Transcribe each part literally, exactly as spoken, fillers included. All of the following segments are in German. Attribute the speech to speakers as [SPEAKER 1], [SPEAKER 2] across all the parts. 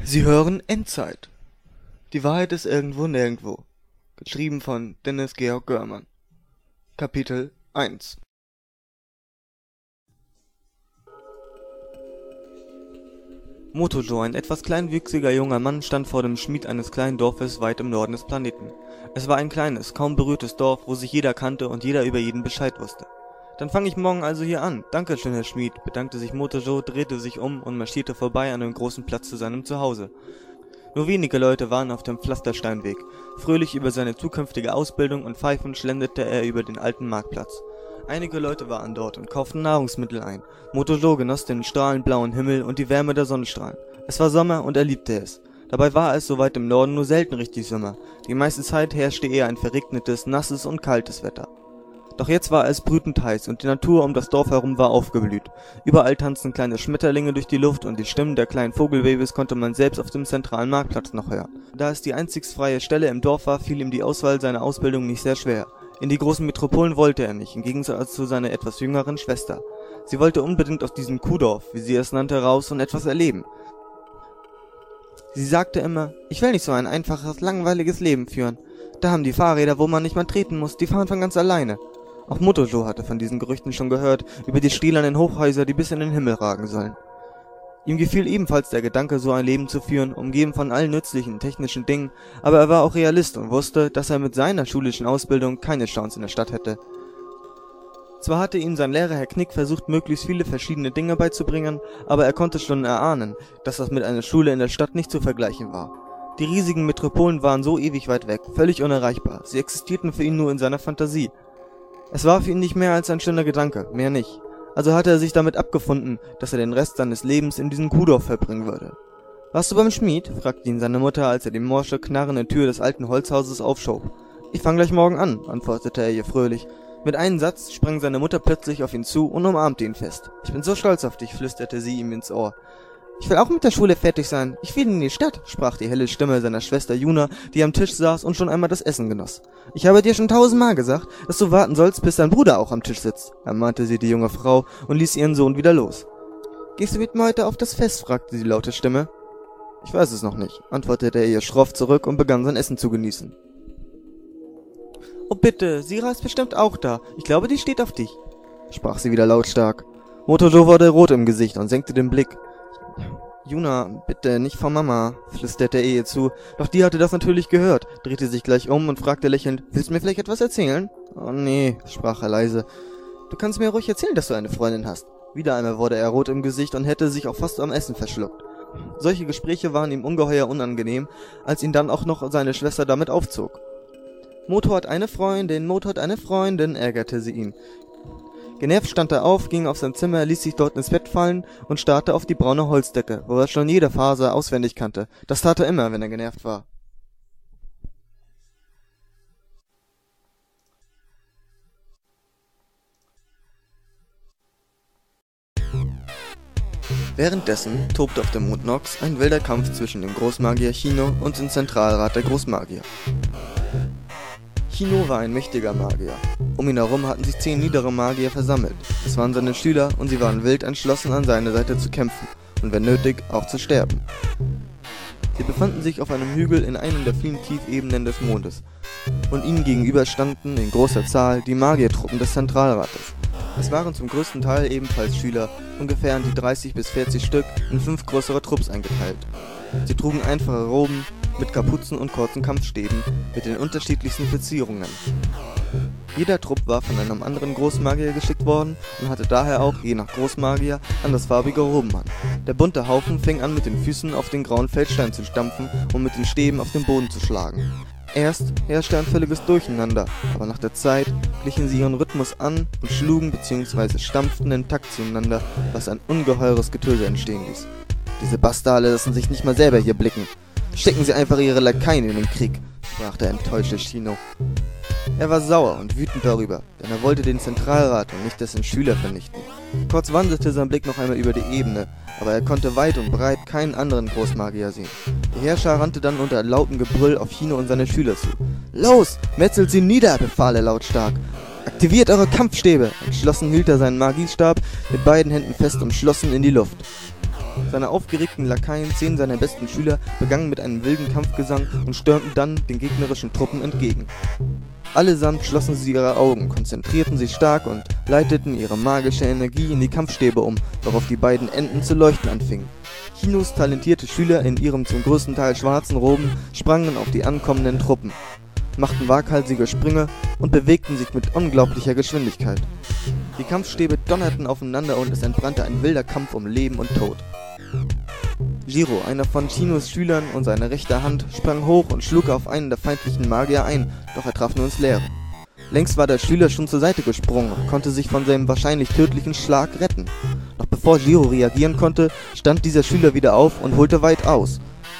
[SPEAKER 1] Sie hören Endzeit. Die Wahrheit ist irgendwo nirgendwo. Geschrieben von Dennis Georg Görmann. Kapitel eins. Motojo, ein etwas kleinwüchsiger junger Mann, stand vor dem Schmied eines kleinen Dorfes weit im Norden des Planeten. Es war ein kleines, kaum berührtes Dorf, wo sich jeder kannte und jeder über jeden Bescheid wusste. »Dann fange ich morgen also hier an. Danke schön, Herr Schmied«, bedankte sich Motojo, drehte sich um und marschierte vorbei an dem großen Platz zu seinem Zuhause. Nur wenige Leute waren auf dem Pflastersteinweg. Fröhlich über seine zukünftige Ausbildung und pfeifend schlenderte er über den alten Marktplatz. Einige Leute waren dort und kauften Nahrungsmittel ein. Motojo genoss den strahlend blauen Himmel und die Wärme der Sonnenstrahlen. Es war Sommer und er liebte es. Dabei war es so weit im Norden nur selten richtig Sommer. Die meiste Zeit herrschte eher ein verregnetes, nasses und kaltes Wetter. Doch jetzt war es brütend heiß und die Natur um das Dorf herum war aufgeblüht. Überall tanzten kleine Schmetterlinge durch die Luft und die Stimmen der kleinen Vogelbabys konnte man selbst auf dem zentralen Marktplatz noch hören. Da es die einzig freie Stelle im Dorf war, fiel ihm die Auswahl seiner Ausbildung nicht sehr schwer. In die großen Metropolen wollte er nicht, im Gegensatz zu seiner etwas jüngeren Schwester. Sie wollte unbedingt aus diesem Kuhdorf, wie sie es nannte, raus und etwas erleben. Sie sagte immer, ich will nicht so ein einfaches, langweiliges Leben führen. Da haben die Fahrräder, wo man nicht mal treten muss, die fahren von ganz alleine. Auch Motojo hatte von diesen Gerüchten schon gehört, über die stählernen Hochhäuser, die bis in den Himmel ragen sollen. Ihm gefiel ebenfalls der Gedanke, so ein Leben zu führen, umgeben von allen nützlichen, technischen Dingen, aber er war auch Realist und wusste, dass er mit seiner schulischen Ausbildung keine Chance in der Stadt hätte. Zwar hatte ihm sein Lehrer Herr Knick versucht, möglichst viele verschiedene Dinge beizubringen, aber er konnte schon erahnen, dass das mit einer Schule in der Stadt nicht zu vergleichen war. Die riesigen Metropolen waren so ewig weit weg, völlig unerreichbar, sie existierten für ihn nur in seiner Fantasie. Es war für ihn nicht mehr als ein schöner Gedanke, mehr nicht. Also hatte er sich damit abgefunden, dass er den Rest seines Lebens in diesem Kuhdorf verbringen würde. »Warst du beim Schmied?« fragte ihn seine Mutter, als er die morsche, knarrende Tür des alten Holzhauses aufschob. »Ich fang gleich morgen an«, antwortete er ihr fröhlich. Mit einem Satz sprang seine Mutter plötzlich auf ihn zu und umarmte ihn fest. »Ich bin so stolz auf dich«, flüsterte sie ihm ins Ohr. »Ich will auch mit der Schule fertig sein. Ich will in die Stadt«, sprach die helle Stimme seiner Schwester Juna, die am Tisch saß und schon einmal das Essen genoss. »Ich habe dir schon tausendmal gesagt, dass du warten sollst, bis dein Bruder auch am Tisch sitzt«, ermahnte sie die junge Frau und ließ ihren Sohn wieder los. »Gehst du mit mir heute auf das Fest?«, fragte die laute Stimme. »Ich weiß es noch nicht«, antwortete er ihr schroff zurück und begann sein Essen zu genießen. »Oh bitte, Sira ist bestimmt auch da. Ich glaube, die steht auf dich«, sprach sie wieder lautstark. Motojo wurde rot im Gesicht und senkte den Blick. »Juna, bitte, nicht vor Mama«, flüsterte er ihr zu, doch die hatte das natürlich gehört, drehte sich gleich um und fragte lächelnd, »Willst du mir vielleicht etwas erzählen?« »Oh nee«, sprach er leise. »Du kannst mir ruhig erzählen, dass du eine Freundin hast.« Wieder einmal wurde er rot im Gesicht und hätte sich auch fast am Essen verschluckt. Solche Gespräche waren ihm ungeheuer unangenehm, als ihn dann auch noch seine Schwester damit aufzog. »Moto hat eine Freundin, Moto hat eine Freundin«, ärgerte sie ihn. Genervt stand er auf, ging auf sein Zimmer, ließ sich dort ins Bett fallen und starrte auf die braune Holzdecke, wo er schon jede Faser auswendig kannte. Das tat er immer, wenn er genervt war. Währenddessen tobte auf dem Mond Nox ein wilder Kampf zwischen dem Großmagier Chino und dem Zentralrat der Großmagier. Chino war ein mächtiger Magier. Um ihn herum hatten sich zehn niedere Magier versammelt. Es waren seine Schüler und sie waren wild entschlossen, an seiner Seite zu kämpfen und wenn nötig auch zu sterben. Sie befanden sich auf einem Hügel in einem der vielen Tiefebenen des Mondes und ihnen gegenüber standen in großer Zahl die Magiertruppen des Zentralrates. Es waren zum größten Teil ebenfalls Schüler, ungefähr an die dreißig bis vierzig Stück, in fünf größere Trupps eingeteilt. Sie trugen einfache Roben mit Kapuzen und kurzen Kampfstäben mit den unterschiedlichsten Verzierungen. Jeder Trupp war von einem anderen Großmagier geschickt worden und hatte daher auch, je nach Großmagier, andersfarbige Roben an. Der bunte Haufen fing an, mit den Füßen auf den grauen Feldstein zu stampfen und mit den Stäben auf den Boden zu schlagen. Erst herrschte ein völliges Durcheinander, aber nach der Zeit glichen sie ihren Rhythmus an und schlugen bzw. stampften in Takt zueinander, was ein ungeheures Getöse entstehen ließ. »Diese Bastarde lassen sich nicht mal selber hier blicken. Stecken sie einfach ihre Lakaien in den Krieg«, sprach der enttäuschte Chino. Er war sauer und wütend darüber, denn er wollte den Zentralrat und nicht dessen Schüler vernichten. Kurz wanderte sein Blick noch einmal über die Ebene, aber er konnte weit und breit keinen anderen Großmagier sehen. Die Herrscher rannte dann unter lautem Gebrüll auf Chino und seine Schüler zu. »Los, metzelt sie nieder«, befahl er lautstark. »Aktiviert eure Kampfstäbe!« Entschlossen hielt er seinen Magiestab mit beiden Händen fest und schlossen in die Luft. Seine aufgeregten Lakaien, zehn seiner besten Schüler, begannen mit einem wilden Kampfgesang und stürmten dann den gegnerischen Truppen entgegen. Allesamt schlossen sie ihre Augen, konzentrierten sich stark und leiteten ihre magische Energie in die Kampfstäbe um, worauf die beiden Enden zu leuchten anfingen. Hinos talentierte Schüler in ihren zum größten Teil schwarzen Roben sprangen auf die ankommenden Truppen, machten waghalsige Sprünge und bewegten sich mit unglaublicher Geschwindigkeit. Die Kampfstäbe donnerten aufeinander und es entbrannte ein wilder Kampf um Leben und Tod. Jiro, einer von Chinos Schülern und seine rechte Hand, sprang hoch und schlug auf einen der feindlichen Magier ein, doch er traf nur ins Leere. Längst war der Schüler schon zur Seite gesprungen und konnte sich von seinem wahrscheinlich tödlichen Schlag retten. Doch bevor Jiro reagieren konnte, stand dieser Schüler wieder auf und holte weit aus.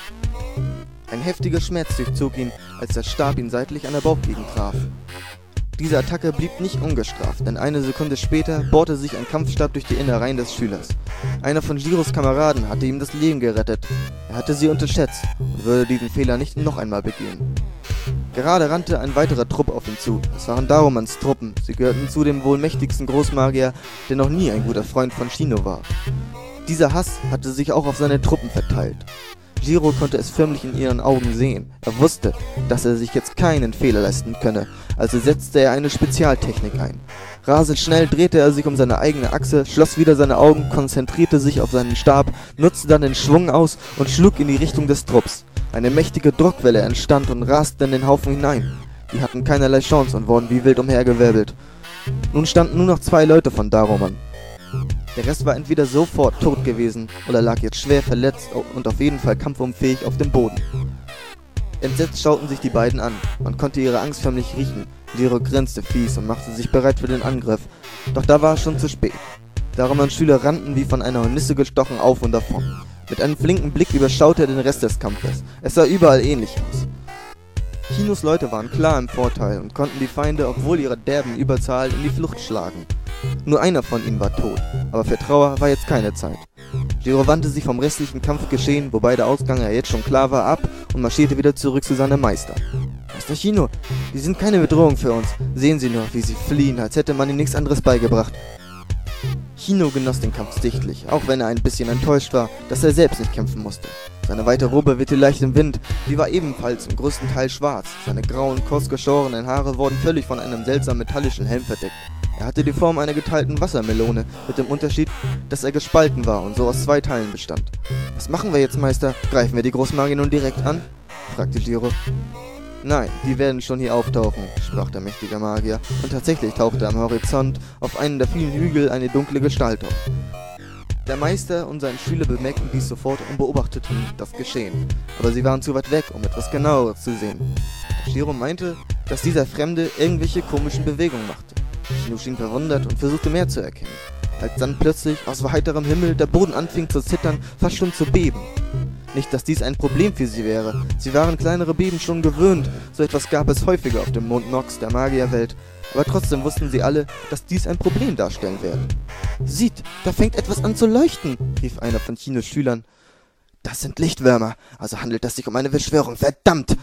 [SPEAKER 1] Ein heftiger Schmerz durchzog ihn, als der Stab ihn seitlich an der Bauchgegend traf. Diese Attacke blieb nicht ungestraft, denn eine Sekunde später bohrte sich ein Kampfstab durch die Innereien des Schülers. Einer von Jiros Kameraden hatte ihm das Leben gerettet. Er hatte sie unterschätzt und würde diesen Fehler nicht noch einmal begehen. Gerade rannte ein weiterer Trupp auf ihn zu. Es waren Darumans Truppen. Sie gehörten zu dem wohl mächtigsten Großmagier, der noch nie ein guter Freund von Shino war. Dieser Hass hatte sich auch auf seine Truppen verteilt. Jiro konnte es förmlich in ihren Augen sehen. Er wusste, dass er sich jetzt keinen Fehler leisten könne, also setzte er eine Spezialtechnik ein. Rasend schnell drehte er sich um seine eigene Achse, schloss wieder seine Augen, konzentrierte sich auf seinen Stab, nutzte dann den Schwung aus und schlug in die Richtung des Trupps. Eine mächtige Druckwelle entstand und raste in den Haufen hinein. Die hatten keinerlei Chance und wurden wie wild umhergewirbelt. Nun standen nur noch zwei Leute von Daruman. Der Rest war entweder sofort tot gewesen oder lag jetzt schwer verletzt und auf jeden Fall kampfunfähig auf dem Boden. Entsetzt schauten sich die beiden an. Man konnte ihre Angst förmlich riechen. Jiro grinste fies und machte sich bereit für den Angriff. Doch da war es schon zu spät. Darumans Schüler rannten wie von einer Hornisse gestochen auf und davon. Mit einem flinken Blick überschaute er den Rest des Kampfes. Es sah überall ähnlich aus. Hinos Leute waren klar im Vorteil und konnten die Feinde, obwohl ihrer derben Überzahl, in die Flucht schlagen. Nur einer von ihnen war tot, aber für Trauer war jetzt keine Zeit. Jiro wandte sich vom restlichen Kampfgeschehen, wobei der Ausgang ja jetzt schon klar war, ab und marschierte wieder zurück zu seinem Meister. Meister Shino, die sind keine Bedrohung für uns. Sehen Sie nur, wie sie fliehen, als hätte man ihnen nichts anderes beigebracht. Shino genoss den Kampf sichtlich, auch wenn er ein bisschen enttäuscht war, dass er selbst nicht kämpfen musste. Seine weite Robe wehte leicht im Wind, die war ebenfalls im größten Teil schwarz. Seine grauen, kurz geschorenen Haare wurden völlig von einem seltsamen metallischen Helm verdeckt. Er hatte die Form einer geteilten Wassermelone, mit dem Unterschied, dass er gespalten war und so aus zwei Teilen bestand. »Was machen wir jetzt, Meister? Greifen wir die Großmagier nun direkt an?« fragte Jiro. »Nein, die werden schon hier auftauchen«, sprach der mächtige Magier, und tatsächlich tauchte am Horizont auf einen der vielen Hügel eine dunkle Gestalt auf. Der Meister und seine Schüler bemerkten dies sofort und beobachteten das Geschehen, aber sie waren zu weit weg, um etwas Genaueres zu sehen. Jiro meinte, dass dieser Fremde irgendwelche komischen Bewegungen machte. Shino schien verwundert und versuchte mehr zu erkennen, als dann plötzlich aus heiterem Himmel der Boden anfing zu zittern, fast schon zu beben. Nicht, dass dies ein Problem für sie wäre, sie waren kleinere Beben schon gewöhnt, so etwas gab es häufiger auf dem Mond Nox der Magierwelt, aber trotzdem wussten sie alle, dass dies ein Problem darstellen werde. »Sieht, da fängt etwas an zu leuchten«, rief einer von Chinos Schülern. »Das sind Lichtwürmer, also handelt es sich um eine Verschwörung, verdammt!«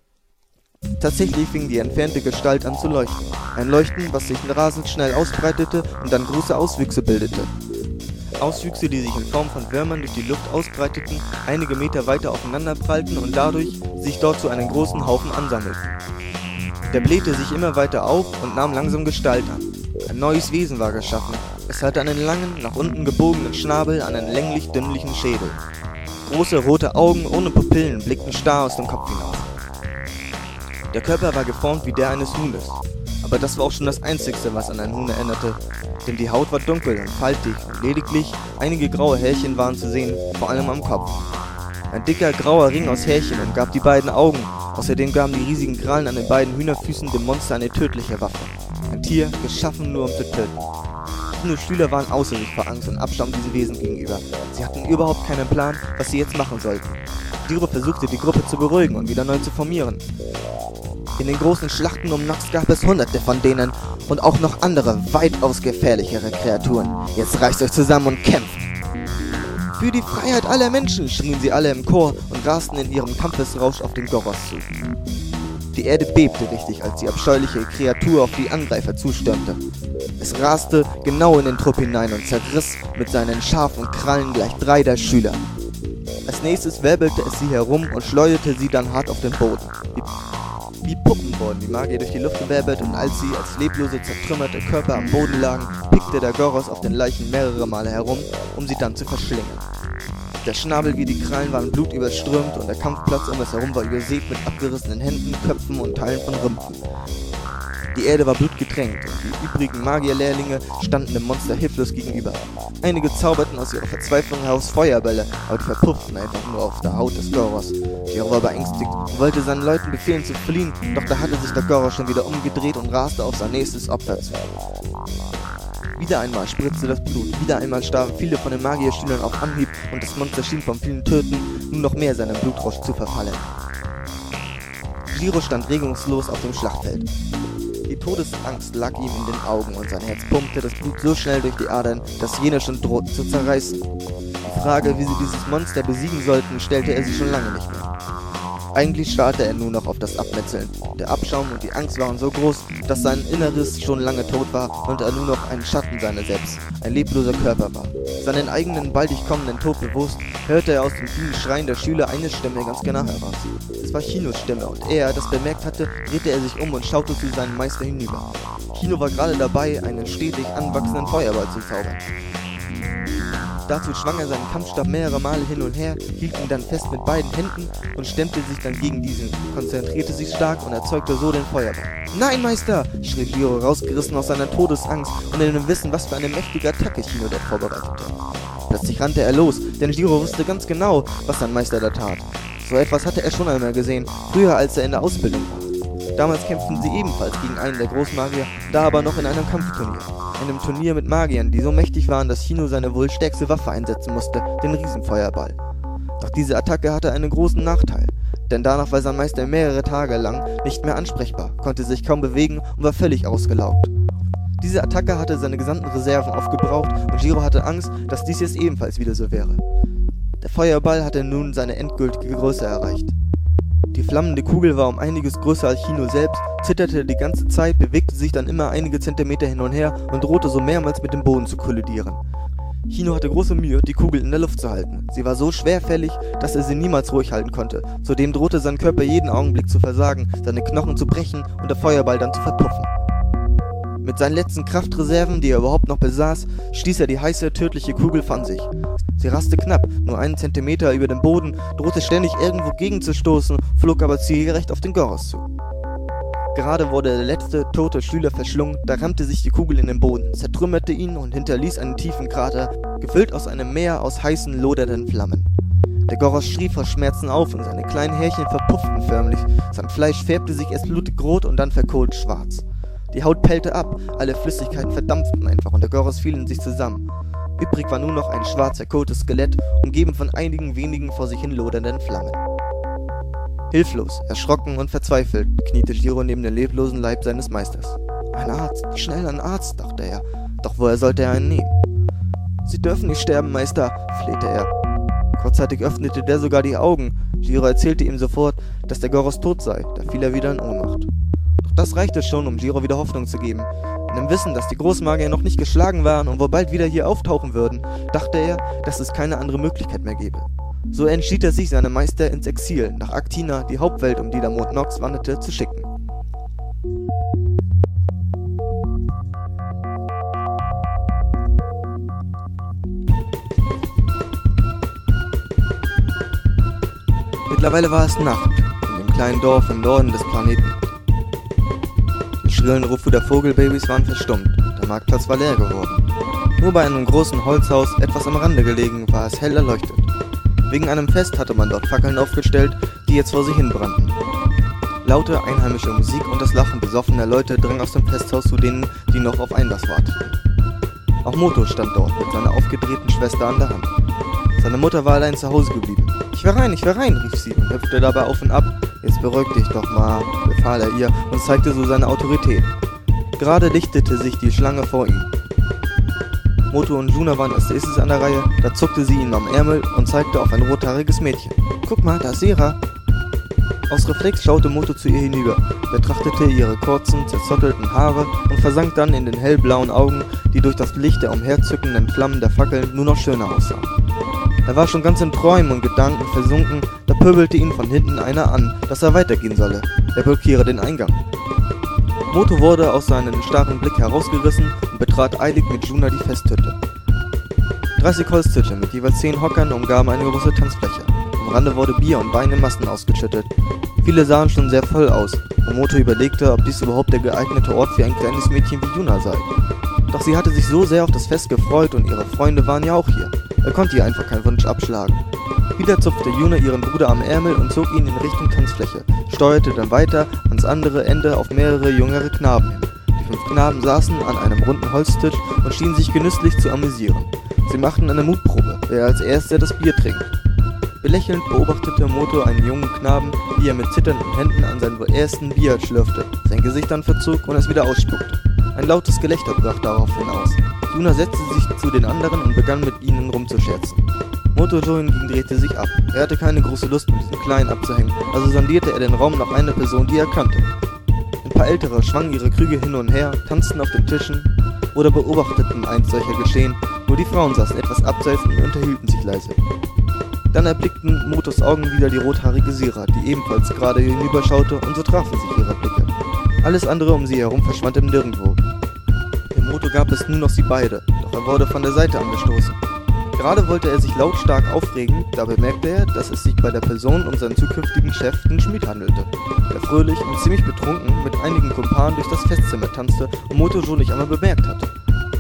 [SPEAKER 1] Tatsächlich fing die entfernte Gestalt an zu leuchten. Ein Leuchten, was sich rasend schnell ausbreitete und dann große Auswüchse bildete. Auswüchse, die sich in Form von Würmern durch die Luft ausbreiteten, einige Meter weiter aufeinander prallten und dadurch sich dort zu einem großen Haufen ansammelten. Der blähte sich immer weiter auf und nahm langsam Gestalt an. Ein neues Wesen war geschaffen. Es hatte einen langen, nach unten gebogenen Schnabel an einen länglich-dünnlichen Schädel. Große rote Augen ohne Pupillen blickten starr aus dem Kopf hinaus. Der Körper war geformt wie der eines Huhnes, aber das war auch schon das Einzigste, was an ein Huhn erinnerte, denn die Haut war dunkel und faltig und lediglich einige graue Härchen waren zu sehen, vor allem am Kopf. Ein dicker grauer Ring aus Härchen umgab die beiden Augen, außerdem gaben die riesigen Krallen an den beiden Hühnerfüßen dem Monster eine tödliche Waffe. Ein Tier, geschaffen nur um zu töten. Chinos Schüler waren außer sich vor Angst und Abstand diese Wesen gegenüber. Sie hatten überhaupt keinen Plan, was sie jetzt machen sollten. Jiro versuchte, die Gruppe zu beruhigen und wieder neu zu formieren. In den großen Schlachten um Nox gab es hunderte von denen und auch noch andere, weitaus gefährlichere Kreaturen. Jetzt reißt euch zusammen und kämpft! Für die Freiheit aller Menschen, schrien sie alle im Chor und rasten in ihrem Kampfesrausch auf den Goros zu.
[SPEAKER 2] Die Erde bebte richtig, als die abscheuliche Kreatur auf die Angreifer zustürmte. Es raste genau in den Trupp hinein und zerriss mit seinen scharfen Krallen gleich drei der Schüler. Als nächstes wirbelte es sie herum und schleuderte sie dann hart auf den Boden. Wie, wie Puppen wurden die Magier durch die Luft gewirbelt, und als sie als leblose, zertrümmerte Körper am Boden lagen, pickte der Goros auf den Leichen mehrere Male herum, um sie dann zu verschlingen. Der Schnabel wie die Krallen waren blutüberströmt und der Kampfplatz um es herum war übersät mit abgerissenen Händen, Köpfen und Teilen von Rümpfen. Die Erde war blutgetränkt und die übrigen Magierlehrlinge standen dem Monster hilflos gegenüber. Einige zauberten aus ihrer Verzweiflung heraus Feuerbälle, aber die verpufften einfach nur auf der Haut des Goros. Jiro war beängstigt und wollte seinen Leuten befehlen zu fliehen, doch da hatte sich der Goros schon wieder umgedreht und raste auf sein nächstes Opfer zu. Wieder einmal spritzte das Blut, wieder einmal starben viele von den Magierschülern auf Anhieb und das Monster schien vom vielen Töten nun noch mehr seinem Blutrausch zu verfallen. Jiro stand regungslos auf dem Schlachtfeld. Die Todesangst lag ihm in den Augen und sein Herz pumpte das Blut so schnell durch die Adern, dass jene schon drohten zu zerreißen. Die Frage, wie sie dieses Monster besiegen sollten, stellte er sich schon lange nicht mehr. Eigentlich starrte er nur noch auf das Abmetzeln. Der Abschaum und die Angst waren so groß, dass sein Inneres schon lange tot war und er nur noch ein Schatten seiner selbst, ein lebloser Körper war. Seinen eigenen baldig kommenden Tod bewusst, hörte er aus dem vielen Schreien der Schüler eine Stimme ganz genau heraus. Es war Chinos Stimme und er, das bemerkt hatte, drehte er sich um und schaute zu seinem Meister hinüber. Chino war gerade dabei, einen stetig anwachsenden Feuerball zu zaubern. Dazu schwang er seinen Kampfstab mehrere Male hin und her, hielt ihn dann fest mit beiden Händen und stemmte sich dann gegen diesen, konzentrierte sich stark und erzeugte so den Feuerball. »Nein, Meister!« schrie Jiro, rausgerissen aus seiner Todesangst und in dem Wissen, was für eine mächtige Attacke Chino dort vorbereitete. Plötzlich rannte er los, denn Jiro wusste ganz genau, was sein Meister da tat. So etwas hatte er schon einmal gesehen, früher als er in der Ausbildung war. Damals kämpften sie ebenfalls gegen einen der Großmagier, da aber noch in einem Kampfturnier. Einem Turnier mit Magiern, die so mächtig waren, dass Chino seine wohl stärkste Waffe einsetzen musste, den Riesenfeuerball. Doch diese Attacke hatte einen großen Nachteil, denn danach war sein Meister mehrere Tage lang nicht mehr ansprechbar, konnte sich kaum bewegen und war völlig ausgelaugt. Diese Attacke hatte seine gesamten Reserven aufgebraucht und Jiro hatte Angst, dass dies jetzt ebenfalls wieder so wäre. Der Feuerball hatte nun seine endgültige Größe erreicht. Die flammende Kugel war um einiges größer als Chino selbst, zitterte die ganze Zeit, bewegte sich dann immer einige Zentimeter hin und her und drohte so mehrmals mit dem Boden zu kollidieren. Chino hatte große Mühe, die Kugel in der Luft zu halten. Sie war so schwerfällig, dass er sie niemals ruhig halten konnte. Zudem drohte sein Körper jeden Augenblick zu versagen, seine Knochen zu brechen und der Feuerball dann zu verpuffen. Mit seinen letzten Kraftreserven, die er überhaupt noch besaß, stieß er die heiße, tödliche Kugel von sich. Sie raste knapp, nur einen Zentimeter über dem Boden, drohte ständig irgendwo gegenzustoßen, flog aber zielgerecht auf den Goros zu. Gerade wurde der letzte tote Schüler verschlungen, da rammte sich die Kugel in den Boden, zertrümmerte ihn und hinterließ einen tiefen Krater, gefüllt aus einem Meer aus heißen, lodernden Flammen. Der Goros schrie vor Schmerzen auf und seine kleinen Härchen verpufften förmlich, sein Fleisch färbte sich erst blutig rot und dann verkohlt schwarz. Die Haut pellte ab, alle Flüssigkeiten verdampften einfach und der Goros fiel in sich zusammen. Übrig war nur noch ein schwarz verkohltes Skelett, umgeben von einigen wenigen vor sich hin lodernden Flammen. Hilflos, erschrocken und verzweifelt kniete Jiro neben dem leblosen Leib seines Meisters. Ein Arzt, schnell ein Arzt, dachte er. Doch woher sollte er einen nehmen? Sie dürfen nicht sterben, Meister, flehte er. Kurzzeitig öffnete der sogar die Augen. Jiro erzählte ihm sofort, dass der Goros tot sei, da fiel er wieder in Ohnmacht. Doch das reichte schon, um Jiro wieder Hoffnung zu geben. In dem Wissen, dass die Großmagier noch nicht geschlagen waren und wohl bald wieder hier auftauchen würden, dachte er, dass es keine andere Möglichkeit mehr gäbe. So entschied er sich, seinen Meister ins Exil, nach Aktina, die Hauptwelt, um die der Mond Nox wanderte, zu schicken. Mittlerweile war es Nacht, in dem kleinen Dorf im Norden des Planeten. Die schrillen Rufe der Vogelbabys waren verstummt, der Marktplatz war leer geworden. Nur bei einem großen Holzhaus, etwas am Rande gelegen, war es hell erleuchtet. Wegen einem Fest hatte man dort Fackeln aufgestellt, die jetzt vor sich hin brannten. Laute einheimische Musik und das Lachen besoffener Leute drang aus dem Festhaus zu denen, die noch auf Einlass warteten. Auch Moto stand dort mit seiner aufgedrehten Schwester an der Hand. Seine Mutter war allein zu Hause geblieben. »Ich will rein, ich will rein«, rief sie und hüpfte dabei auf und ab. »Jetzt beruhig dich doch mal«, befahl er ihr und zeigte so seine Autorität. Gerade lichtete sich die Schlange vor ihm. Moto und Luna waren als erstes an der Reihe, da zuckte sie ihn am Ärmel und zeigte auf ein rothaariges Mädchen. »Guck mal, da ist Sera.« Aus Reflex schaute Moto zu ihr hinüber, betrachtete ihre kurzen, zerzottelten Haare und versank dann in den hellblauen Augen, die durch das Licht der umherzückenden Flammen der Fackeln nur noch schöner aussahen. Er war schon ganz in Träumen und Gedanken versunken, da pöbelte ihn von hinten einer an, dass er weitergehen solle. Er blockiere den Eingang. Moto wurde aus seinem starren Blick herausgerissen und betrat eilig mit Juna die Festhütte. dreißig Holztische mit jeweils zehn Hockern umgaben eine große Tanzfläche. Am Rande wurde Bier und Wein in Massen ausgeschüttet. Viele sahen schon sehr voll aus, und Moto überlegte, ob dies überhaupt der geeignete Ort für ein kleines Mädchen wie Juna sei. Doch sie hatte sich so sehr auf das Fest gefreut und ihre Freunde waren ja auch hier. Er konnte ihr einfach keinen Wunsch abschlagen. Wieder zupfte Juna ihren Bruder am Ärmel und zog ihn in Richtung Tanzfläche, steuerte dann weiter ans andere Ende auf mehrere jüngere Knaben hin. Die fünf Knaben saßen an einem runden Holztisch und schienen sich genüsslich zu amüsieren. Sie machten eine Mutprobe, wer als erster das Bier trinkt. Belächelnd beobachtete Moto einen jungen Knaben, wie er mit zitternden Händen an seinem ersten Bier schlürfte, sein Gesicht dann verzog und es wieder ausspuckte. Ein lautes Gelächter brach daraufhin aus. Juna setzte sich zu den anderen und begann mit ihnen rumzuscherzen. Moto hingegen drehte sich ab. Er hatte keine große Lust, mit diesem Kleinen abzuhängen, also sondierte er den Raum nach einer Person, die er kannte. Ein paar Ältere schwangen ihre Krüge hin und her, tanzten auf den Tischen oder beobachteten eins solcher Geschehen, nur die Frauen saßen etwas abseits und unterhielten sich leise. Dann erblickten Motos Augen wieder die rothaarige Sira, die ebenfalls gerade hinüberschaute, und so trafen sich ihre Blicke. Alles andere um sie herum verschwand im Nirgendwo. Dem Moto gab es nur noch sie beide, doch er wurde von der Seite angestoßen. Gerade wollte er sich lautstark aufregen, da bemerkte er, dass es sich bei der Person um seinen zukünftigen Chef, den Schmied, handelte, der fröhlich und ziemlich betrunken mit einigen Kumpanen durch das Festzimmer tanzte und Moto schon nicht einmal bemerkt hatte.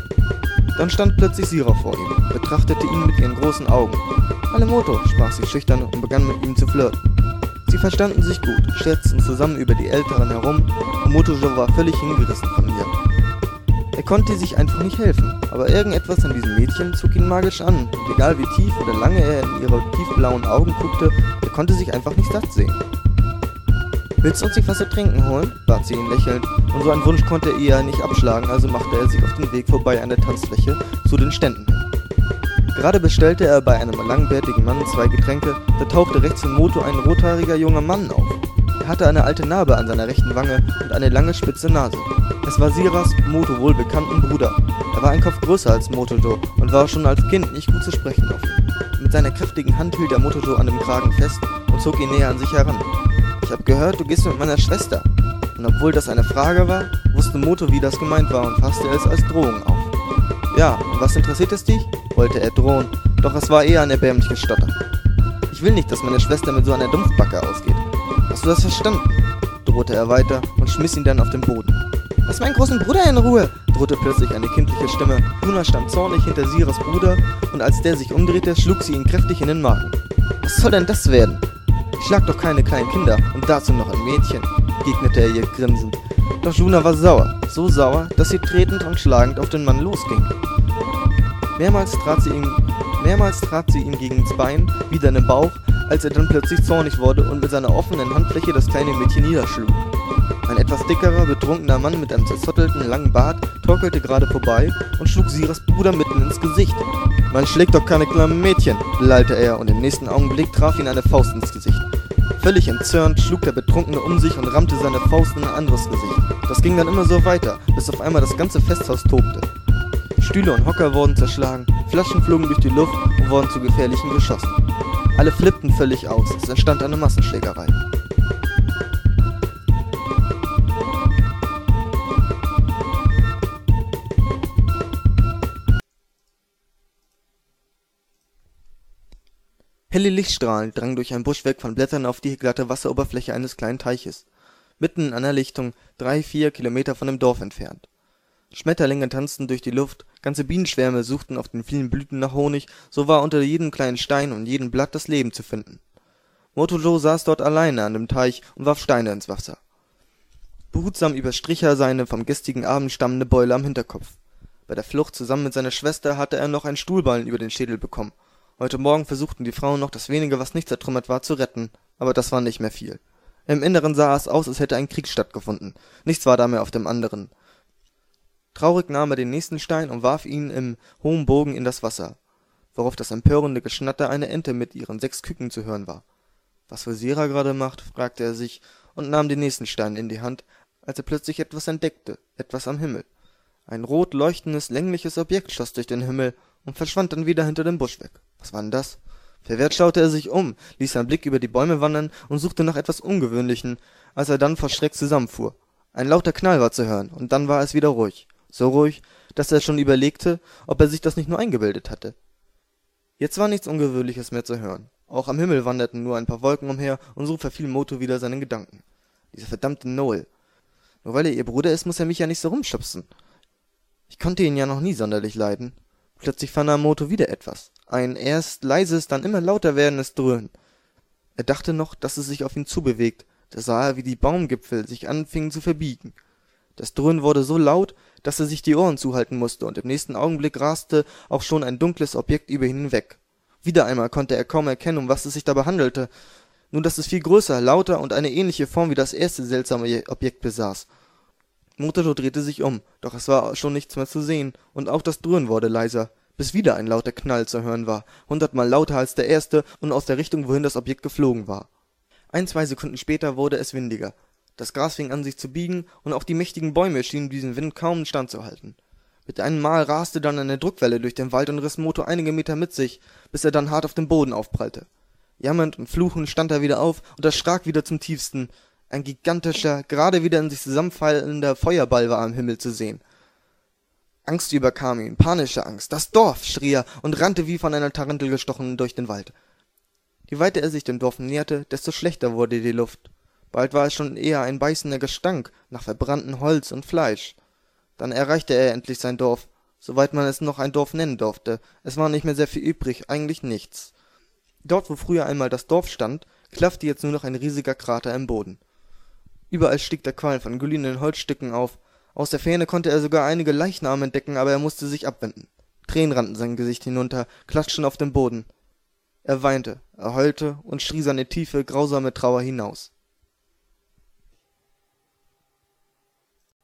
[SPEAKER 2] Dann stand plötzlich Sira vor ihm, betrachtete ihn mit ihren großen Augen. »Hallo Moto«, sprach sie schüchtern und begann mit ihm zu flirten. Sie verstanden sich gut, scherzten zusammen über die Älteren herum und Moto war völlig hingerissen von ihr. Er konnte sich einfach nicht helfen, aber irgendetwas an diesem Mädchen zog ihn magisch an, und egal wie tief oder lange er in ihre tiefblauen Augen guckte, er konnte sich einfach nicht satt sehen. »Willst du uns nicht was zu trinken holen?« bat sie ihn lächelnd, und so einen Wunsch konnte er ihr nicht abschlagen, also machte er sich auf den Weg vorbei an der Tanzfläche zu den Ständen hin. Gerade bestellte er bei einem langbärtigen Mann zwei Getränke, da tauchte rechts im Moto ein rothaariger junger Mann auf. Er hatte eine alte Narbe an seiner rechten Wange und eine lange spitze Nase. Es war Siras, Moto wohlbekannten Bruder. Er war ein Kopf größer als Motojo und war schon als Kind nicht gut zu sprechen auf ihn. Mit seiner kräftigen Hand hielt er Motojo an dem Kragen fest und zog ihn näher an sich heran. »Ich hab gehört, du gehst mit meiner Schwester.« Und obwohl das eine Frage war, wusste Moto, wie das gemeint war, und fasste es als Drohung auf. »Ja, und was interessiert es dich?« wollte er drohen, doch es war eher ein erbärmliches Stottern. »Ich will nicht, dass meine Schwester mit so einer Dumpfbacke ausgeht. Hast du das verstanden?« drohte er weiter und schmiss ihn dann auf den Boden. »Lass meinen großen Bruder in Ruhe«, drohte plötzlich eine kindliche Stimme. Juna stand zornig hinter Siras Bruder, und als der sich umdrehte, schlug sie ihn kräftig in den Magen. »Was soll denn das werden?« »Ich schlag doch keine kleinen Kinder, und dazu noch ein Mädchen«, entgegnete er ihr grinsend. Doch Juna war sauer, so sauer, dass sie tretend und schlagend auf den Mann losging. Mehrmals trat sie ihm, mehrmals trat sie ihm gegen das Bein, wieder in den Bauch, als er dann plötzlich zornig wurde und mit seiner offenen Handfläche das kleine Mädchen niederschlug. Ein etwas dickerer, betrunkener Mann mit einem zerzottelten, langen Bart torkelte gerade vorbei und schlug Siras Bruder mitten ins Gesicht. »Man schlägt doch keine kleinen Mädchen«, lallte er, und im nächsten Augenblick traf ihn eine Faust ins Gesicht. Völlig entzürnt schlug der Betrunkene um sich und rammte seine Faust in ein anderes Gesicht. Das ging dann immer so weiter, bis auf einmal das ganze Festhaus tobte. Stühle und Hocker wurden zerschlagen, Flaschen flogen durch die Luft und wurden zu gefährlichen Geschossen. Alle flippten völlig aus, es entstand eine Massenschlägerei. Helle Lichtstrahlen drangen durch ein Buschwerk von Blättern auf die glatte Wasseroberfläche eines kleinen Teiches, mitten in einer Lichtung, drei, vier Kilometer von dem Dorf entfernt. Schmetterlinge tanzten durch die Luft, ganze Bienenschwärme suchten auf den vielen Blüten nach Honig, so war unter jedem kleinen Stein und jedem Blatt das Leben zu finden. Motojo saß dort alleine an dem Teich und warf Steine ins Wasser. Behutsam überstrich er seine vom gestrigen Abend stammende Beule am Hinterkopf. Bei der Flucht zusammen mit seiner Schwester hatte er noch einen Stuhlballen über den Schädel bekommen. Heute Morgen versuchten die Frauen noch, das wenige, was nicht zertrümmert war, zu retten, aber das war nicht mehr viel. Im Inneren sah es aus, als hätte ein Krieg stattgefunden. Nichts war da mehr auf dem anderen. Traurig nahm er den nächsten Stein und warf ihn im hohen Bogen in das Wasser, worauf das empörende Geschnatter einer Ente mit ihren sechs Küken zu hören war. Was wohl Sera gerade macht, fragte er sich und nahm den nächsten Stein in die Hand, als er plötzlich etwas entdeckte, etwas am Himmel. Ein rot leuchtendes, längliches Objekt schoss durch den Himmel und verschwand dann wieder hinter dem Busch weg. Was war denn das? Verwirrt schaute er sich um, ließ seinen Blick über die Bäume wandern und suchte nach etwas Ungewöhnlichem, als er dann vor Schreck zusammenfuhr. Ein lauter Knall war zu hören, und dann war es wieder ruhig. So ruhig, dass er schon überlegte, ob er sich das nicht nur eingebildet hatte. Jetzt war nichts Ungewöhnliches mehr zu hören. Auch am Himmel wanderten nur ein paar Wolken umher, und so verfiel Moto wieder seinen Gedanken. Dieser verdammte Noel. Nur weil er ihr Bruder ist, muss er mich ja nicht so rumschubsen. Ich konnte ihn ja noch nie sonderlich leiden. Plötzlich vernahm Moto wieder etwas. Ein erst leises, dann immer lauter werdendes Dröhnen. Er dachte noch, dass es sich auf ihn zubewegt. Da sah er, wie die Baumgipfel sich anfingen zu verbiegen. Das Dröhnen wurde so laut, dass er sich die Ohren zuhalten musste, und im nächsten Augenblick raste auch schon ein dunkles Objekt über ihn hinweg. Wieder einmal konnte er kaum erkennen, um was es sich dabei handelte, nur dass es viel größer, lauter und eine ähnliche Form wie das erste seltsame Objekt besaß. Moto drehte sich um, doch es war schon nichts mehr zu sehen, und auch das Dröhnen wurde leiser, bis wieder ein lauter Knall zu hören war, hundertmal lauter als der erste und aus der Richtung, wohin das Objekt geflogen war. Ein, zwei Sekunden später wurde es windiger. Das Gras fing an, sich zu biegen, und auch die mächtigen Bäume schienen diesem Wind kaum standzuhalten. Mit einem Mal raste dann eine Druckwelle durch den Wald und riss Moto einige Meter mit sich, bis er dann hart auf dem Boden aufprallte. Jammernd und fluchend stand er wieder auf und erschrak wieder zum tiefsten. Ein gigantischer, gerade wieder in sich zusammenfallender Feuerball war am Himmel zu sehen. Angst überkam ihn, panische Angst. »Das Dorf!« schrie er und rannte wie von einer Tarantel gestochen durch den Wald. Je weiter er sich dem Dorf näherte, desto schlechter wurde die Luft. Bald war es schon eher ein beißender Gestank nach verbranntem Holz und Fleisch. Dann erreichte er endlich sein Dorf, soweit man es noch ein Dorf nennen durfte. Es war nicht mehr sehr viel übrig, eigentlich nichts. Dort, wo früher einmal das Dorf stand, klaffte jetzt nur noch ein riesiger Krater im Boden. Überall stieg der Qualm von glühenden Holzstücken auf. Aus der Ferne konnte er sogar einige Leichname entdecken, aber er musste sich abwenden. Tränen rannten sein Gesicht hinunter, klatschten auf den Boden. Er weinte, er heulte und schrie seine tiefe, grausame Trauer hinaus.